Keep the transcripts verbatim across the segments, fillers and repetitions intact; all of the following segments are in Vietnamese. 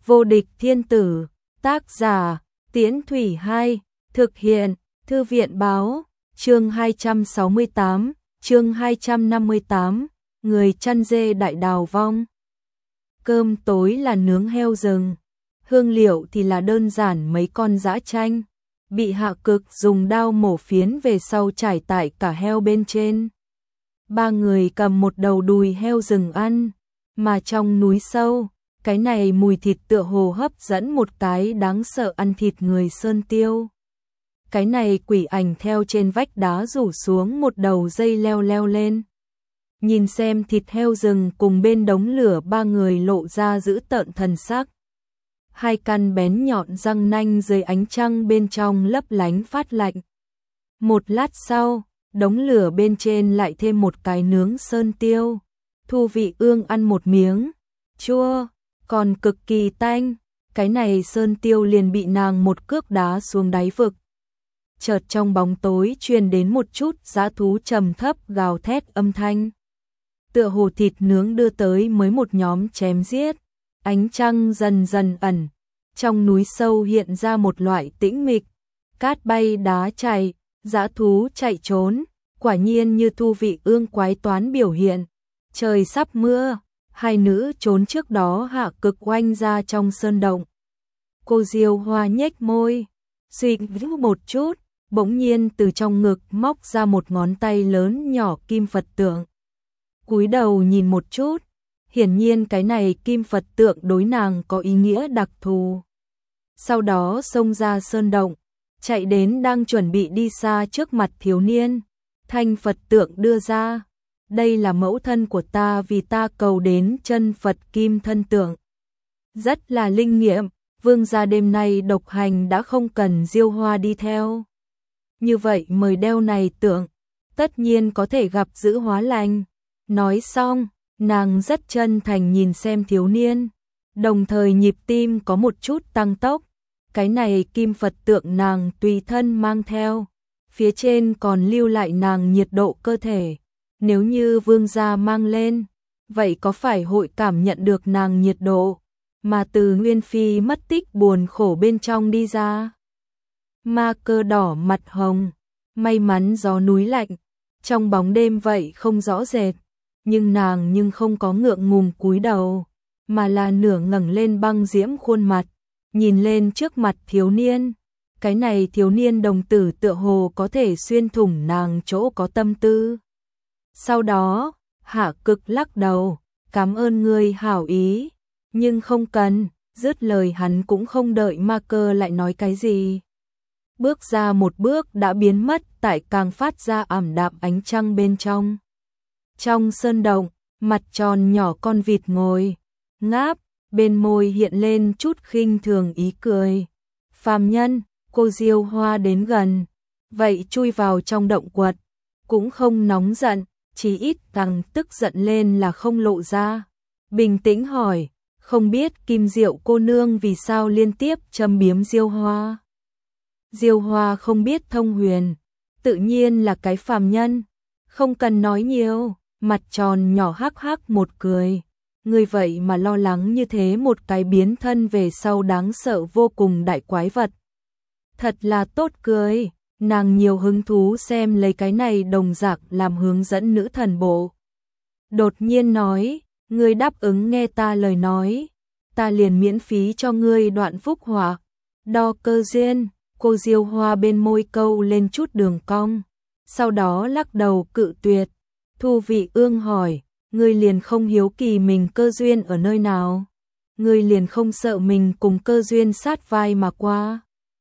Vô địch thiên tử, tác giả, Tiễn Thủy Hai, thực hiện, Thư viện báo, chương hai trăm sáu mươi tám, chương hai trăm năm mươi tám, người chăn dê đại đào vong. Cơm tối là nướng heo rừng, hương liệu thì là đơn giản mấy con dã chanh, bị Hạ Cực dùng dao mổ phiến về sau trải tại cả heo bên trên. Ba người cầm một đầu đùi heo rừng ăn, mà trong núi sâu, cái này mùi thịt tựa hồ hấp dẫn một cái đáng sợ ăn thịt người sơn tiêu. Cái này quỷ ảnh theo trên vách đá rủ xuống một đầu dây leo leo lên. Nhìn xem thịt heo rừng cùng bên đống lửa ba người lộ ra dữ tợn thần sắc. Hai căn bén nhọn răng nanh dưới ánh trăng bên trong lấp lánh phát lạnh. Một lát sau, đống lửa bên trên lại thêm một cái nướng sơn tiêu. Thu Vị Ương ăn một miếng, chua, còn cực kỳ tanh. Cái này sơn tiêu liền bị nàng một cước đá xuống đáy vực. Chợt trong bóng tối truyền đến một chút dã thú trầm thấp gào thét âm thanh. Tựa hồ thịt nướng đưa tới mới một nhóm chém giết. Ánh trăng dần dần ẩn, trong núi sâu hiện ra một loại tĩnh mịch, cát bay đá chảy, dã thú chạy trốn, quả nhiên như Thu Vị Ương quái toán biểu hiện. Trời sắp mưa, hai nữ trốn trước đó Hạ Cực oanh ra trong sơn động. Cô Diêu Hoa nhếch môi, suy nghĩ một chút, bỗng nhiên từ trong ngực móc ra một ngón tay lớn nhỏ kim Phật tượng. Cúi đầu nhìn một chút, hiển nhiên cái này kim Phật tượng đối nàng có ý nghĩa đặc thù. Sau đó xông ra sơn động, chạy đến đang chuẩn bị đi xa trước mặt thiếu niên. Thanh Phật tượng đưa ra, đây là mẫu thân của ta vì ta cầu đến chân Phật kim thân tượng. Rất là linh nghiệm, vương gia đêm nay độc hành đã không cần Diêu Hoa đi theo. Như vậy mời đeo này tượng, tất nhiên có thể gặp giữ hóa lành. Nói xong, nàng rất chân thành nhìn xem thiếu niên, đồng thời nhịp tim có một chút tăng tốc. Cái này kim Phật tượng nàng tùy thân mang theo, phía trên còn lưu lại nàng nhiệt độ cơ thể. Nếu như vương gia mang lên, vậy có phải hội cảm nhận được nàng nhiệt độ, mà từ Nguyên Phi mất tích buồn khổ bên trong đi ra. Ma Cơ đỏ mặt hồng, may mắn gió núi lạnh, trong bóng đêm vậy không rõ rệt. Nhưng nàng nhưng không có ngượng ngùng cúi đầu, mà là nửa ngẩng lên băng diễm khuôn mặt, nhìn lên trước mặt thiếu niên. Cái này thiếu niên đồng tử tựa hồ có thể xuyên thủng nàng chỗ có tâm tư. Sau đó, Hạ Cực lắc đầu, cảm ơn ngươi hảo ý, nhưng không cần, dứt lời hắn cũng không đợi Ma Cơ lại nói cái gì. Bước ra một bước đã biến mất tại càng phát ra ảm đạm ánh trăng bên trong. Trong sơn động, mặt tròn nhỏ con vịt ngồi, ngáp, bên môi hiện lên chút khinh thường ý cười. Phàm nhân, cô Diêu Hoa đến gần, vậy chui vào trong động quật, cũng không nóng giận, chỉ ít càng tức giận lên là không lộ ra. Bình tĩnh hỏi, không biết Kim Diệu cô nương vì sao liên tiếp châm biếm Diêu Hoa. Diêu Hoa không biết thông huyền, tự nhiên là cái phàm nhân, không cần nói nhiều. Mặt tròn nhỏ hắc hắc một cười, người vậy mà lo lắng như thế một cái biến thân về sau đáng sợ vô cùng đại quái vật. Thật là tốt cười, nàng nhiều hứng thú xem lấy cái này đồng dạng làm hướng dẫn nữ thần bộ. Đột nhiên nói, ngươi đáp ứng nghe ta lời nói, ta liền miễn phí cho ngươi đoạn phúc họa, đo cơ duyên. Cô Diêu Hoa bên môi câu lên chút đường cong, sau đó lắc đầu cự tuyệt. Thu Vị Ương hỏi, ngươi liền không hiếu kỳ mình cơ duyên ở nơi nào? Ngươi liền không sợ mình cùng cơ duyên sát vai mà qua?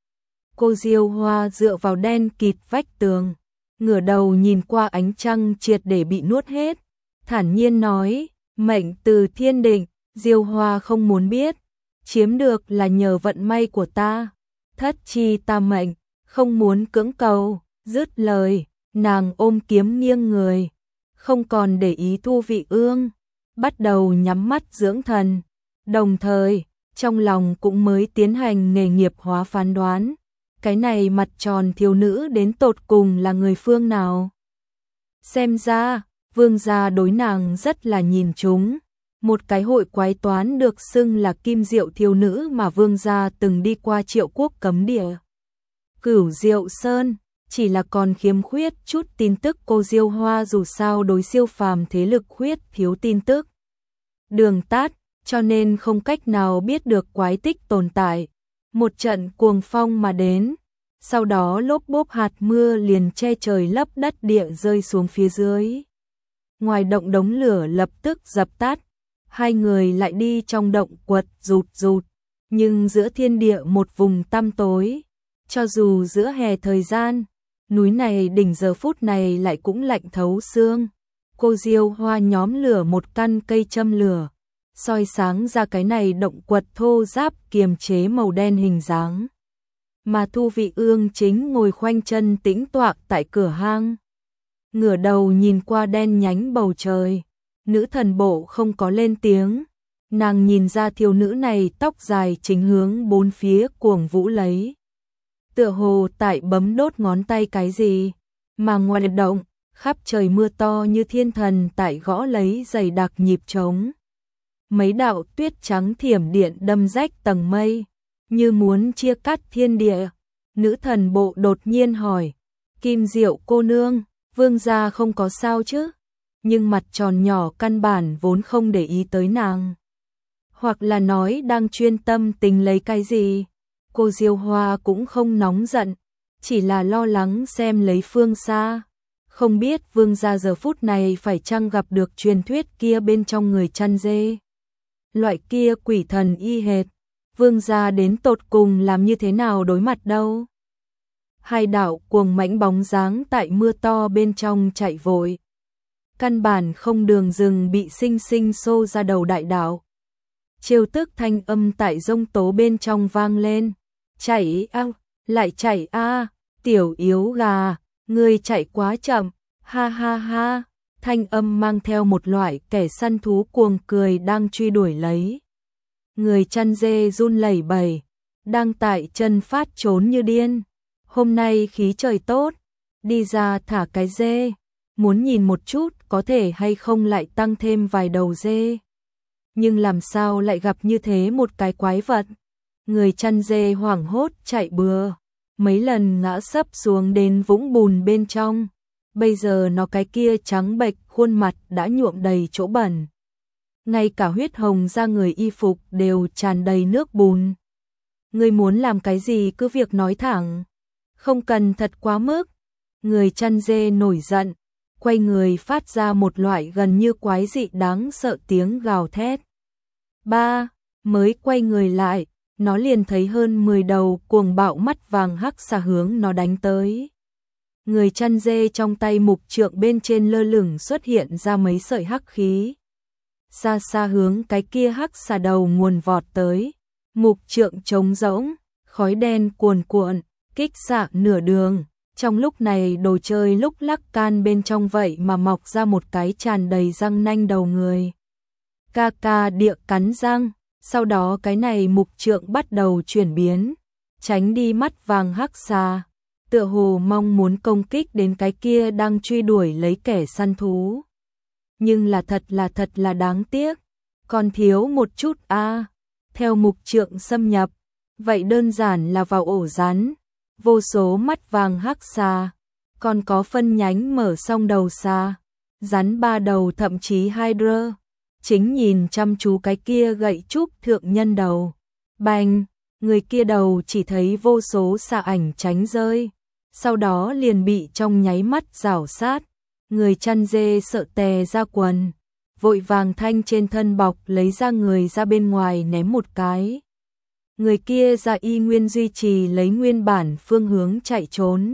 Cô Diêu Hoa dựa vào đen kịt vách tường, ngửa đầu nhìn qua ánh trăng triệt để bị nuốt hết, thản nhiên nói, mệnh từ thiên định, Diêu Hoa không muốn biết, chiếm được là nhờ vận may của ta, thất chi ta mệnh, không muốn cưỡng cầu. Dứt lời, nàng ôm kiếm nghiêng người, không còn để ý Thu Vị Ương, bắt đầu nhắm mắt dưỡng thần, đồng thời, trong lòng cũng mới tiến hành nghề nghiệp hóa phán đoán, cái này mặt tròn thiếu nữ đến tột cùng là người phương nào. Xem ra, vương gia đối nàng rất là nhìn chúng, một cái hội quái toán được xưng là Kim Diệu thiếu nữ mà Vương gia từng đi qua Triệu Quốc cấm địa. Cửu Diệu Sơn, chỉ là còn khiếm khuyết chút tin tức. Cô Diêu Hoa dù sao đối siêu phàm thế lực khuyết thiếu tin tức đường tát, cho nên không cách nào biết được quái tích tồn tại. Một trận cuồng phong mà đến, sau đó lốp bốp hạt mưa liền che trời lấp đất địa rơi xuống phía dưới. Ngoài động đống lửa lập tức dập tắt, hai người lại đi trong động quật rụt rụt, nhưng giữa thiên địa một vùng tăm tối, cho dù giữa hè thời gian, núi này đỉnh giờ phút này lại cũng lạnh thấu xương. Cô Diêu Hoa nhóm lửa một căn cây châm lửa, soi sáng ra cái này động quật thô ráp kiềm chế màu đen hình dáng. Mà Thu Vị Ương chính ngồi khoanh chân tĩnh tọa tại cửa hang, ngửa đầu nhìn qua đen nhánh bầu trời. Nữ thần bộ không có lên tiếng, nàng nhìn ra thiếu nữ này tóc dài chính hướng bốn phía cuồng vũ lấy, tựa hồ tại bấm đốt ngón tay cái gì, mà ngoài động, khắp trời mưa to như thiên thần tại gõ lấy dày đặc nhịp trống. Mấy đạo tuyết trắng thiểm điện đâm rách tầng mây, như muốn chia cắt thiên địa. Nữ thần bộ đột nhiên hỏi, Kim Diệu cô nương, Vương gia không có sao chứ? Nhưng mặt tròn nhỏ căn bản vốn không để ý tới nàng. Hoặc là nói đang chuyên tâm tình lấy cái gì. Cô Diêu Hoa cũng không nóng giận, chỉ là lo lắng xem lấy phương xa. Không biết Vương gia giờ phút này phải chăng gặp được truyền thuyết kia bên trong người chăn dê. Loại kia quỷ thần y hệt, Vương gia đến tột cùng làm như thế nào đối mặt đâu. Hai đạo cuồng mãnh bóng dáng tại mưa to bên trong chạy vội. Căn bản không đường rừng bị sinh sinh xô ra đầu đại đạo. Trêu tức thanh âm tại rông tố bên trong vang lên. Chạy a, lại chạy a, tiểu yếu gà, ngươi chạy quá chậm, ha ha ha. Thanh âm mang theo một loại kẻ săn thú cuồng cười đang truy đuổi lấy. Người chăn dê run lẩy bẩy, đang tại chân phát trốn như điên. Hôm nay khí trời tốt, đi ra thả cái dê, muốn nhìn một chút có thể hay không lại tăng thêm vài đầu dê. Nhưng làm sao lại gặp như thế một cái quái vật. Người chăn dê hoảng hốt chạy bừa, mấy lần ngã sấp xuống đến vũng bùn bên trong. Bây giờ nó cái kia trắng bệch khuôn mặt đã nhuộm đầy chỗ bẩn. Ngay cả huyết hồng da người y phục đều tràn đầy nước bùn. Người muốn làm cái gì cứ việc nói thẳng, không cần thật quá mức. Người chăn dê nổi giận, quay người phát ra một loại gần như quái dị đáng sợ tiếng gào thét. Ba, mới quay người lại, nó liền thấy hơn mười đầu cuồng bạo mắt vàng hắc xà hướng nó đánh tới. Người chăn dê trong tay mục trượng bên trên lơ lửng xuất hiện ra mấy sợi hắc khí. Xa xa hướng cái kia hắc xà đầu nguồn vọt tới. Mục trượng trống rỗng, khói đen cuồn cuộn, kích xạ nửa đường. Trong lúc này đồ chơi lúc lắc can bên trong vậy mà mọc ra một cái tràn đầy răng nanh đầu người. Ca ca địa cắn răng, sau đó cái này mục trượng bắt đầu chuyển biến, tránh đi mắt vàng hắc xà. Tựa hồ mong muốn công kích đến cái kia đang truy đuổi lấy kẻ săn thú. Nhưng là thật là thật là đáng tiếc, còn thiếu một chút a. À. Theo mục trượng xâm nhập, vậy đơn giản là vào ổ rắn, vô số mắt vàng hắc xà, còn có phân nhánh mở song đầu xà, rắn ba đầu thậm chí hai đơ, chính nhìn chăm chú cái kia gậy trúc thượng nhân đầu. Bành, người kia đầu chỉ thấy vô số xà ảnh tránh rơi. Sau đó liền bị trong nháy mắt rảo sát, người chăn dê sợ tè ra quần, vội vàng thanh trên thân bọc lấy ra người ra bên ngoài ném một cái. Người kia ra y nguyên duy trì lấy nguyên bản phương hướng chạy trốn,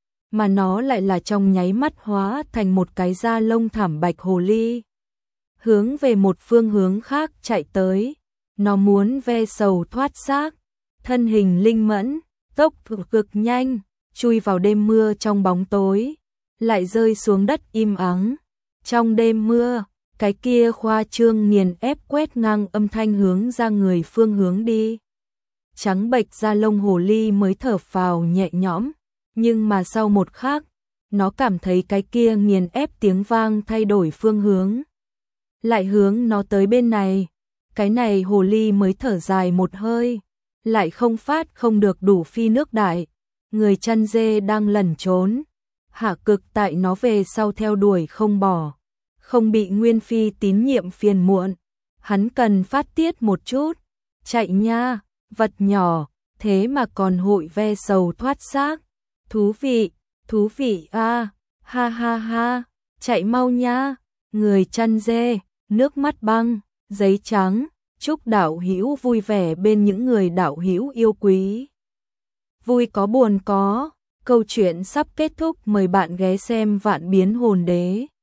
mà nó lại là trong nháy mắt hóa thành một cái da lông thảm bạch hồ ly, hướng về một phương hướng khác chạy tới. Nó muốn ve sầu thoát xác, thân hình linh mẫn, tốc độ cực nhanh, chui vào đêm mưa trong bóng tối, lại rơi xuống đất im ắng. Trong đêm mưa, cái kia khoa trương nghiền ép quét ngang âm thanh hướng ra người phương hướng đi. Trắng bệch da lông hồ ly mới thở phào nhẹ nhõm, nhưng mà sau một khắc, nó cảm thấy cái kia nghiền ép tiếng vang thay đổi phương hướng. lại hướng nó tới bên này. Cái này hồ ly mới thở dài một hơi, lại không phát không được đủ phi nước đại. Người chăn dê đang lẩn trốn, Hạ Cực tại nó về sau theo đuổi không bỏ, không bị Nguyên Phi tín nhiệm phiền muộn. Hắn cần phát tiết một chút, chạy nha, vật nhỏ, thế mà còn hội ve sầu thoát xác. Thú vị, thú vị a, ha ha ha, chạy mau nha. Người chăn dê, nước mắt băng, giấy trắng, chúc đạo hữu vui vẻ bên những người đạo hữu yêu quý. Vui có buồn có, câu chuyện sắp kết thúc, mời bạn ghé xem Vạn Biến Hồn Đế.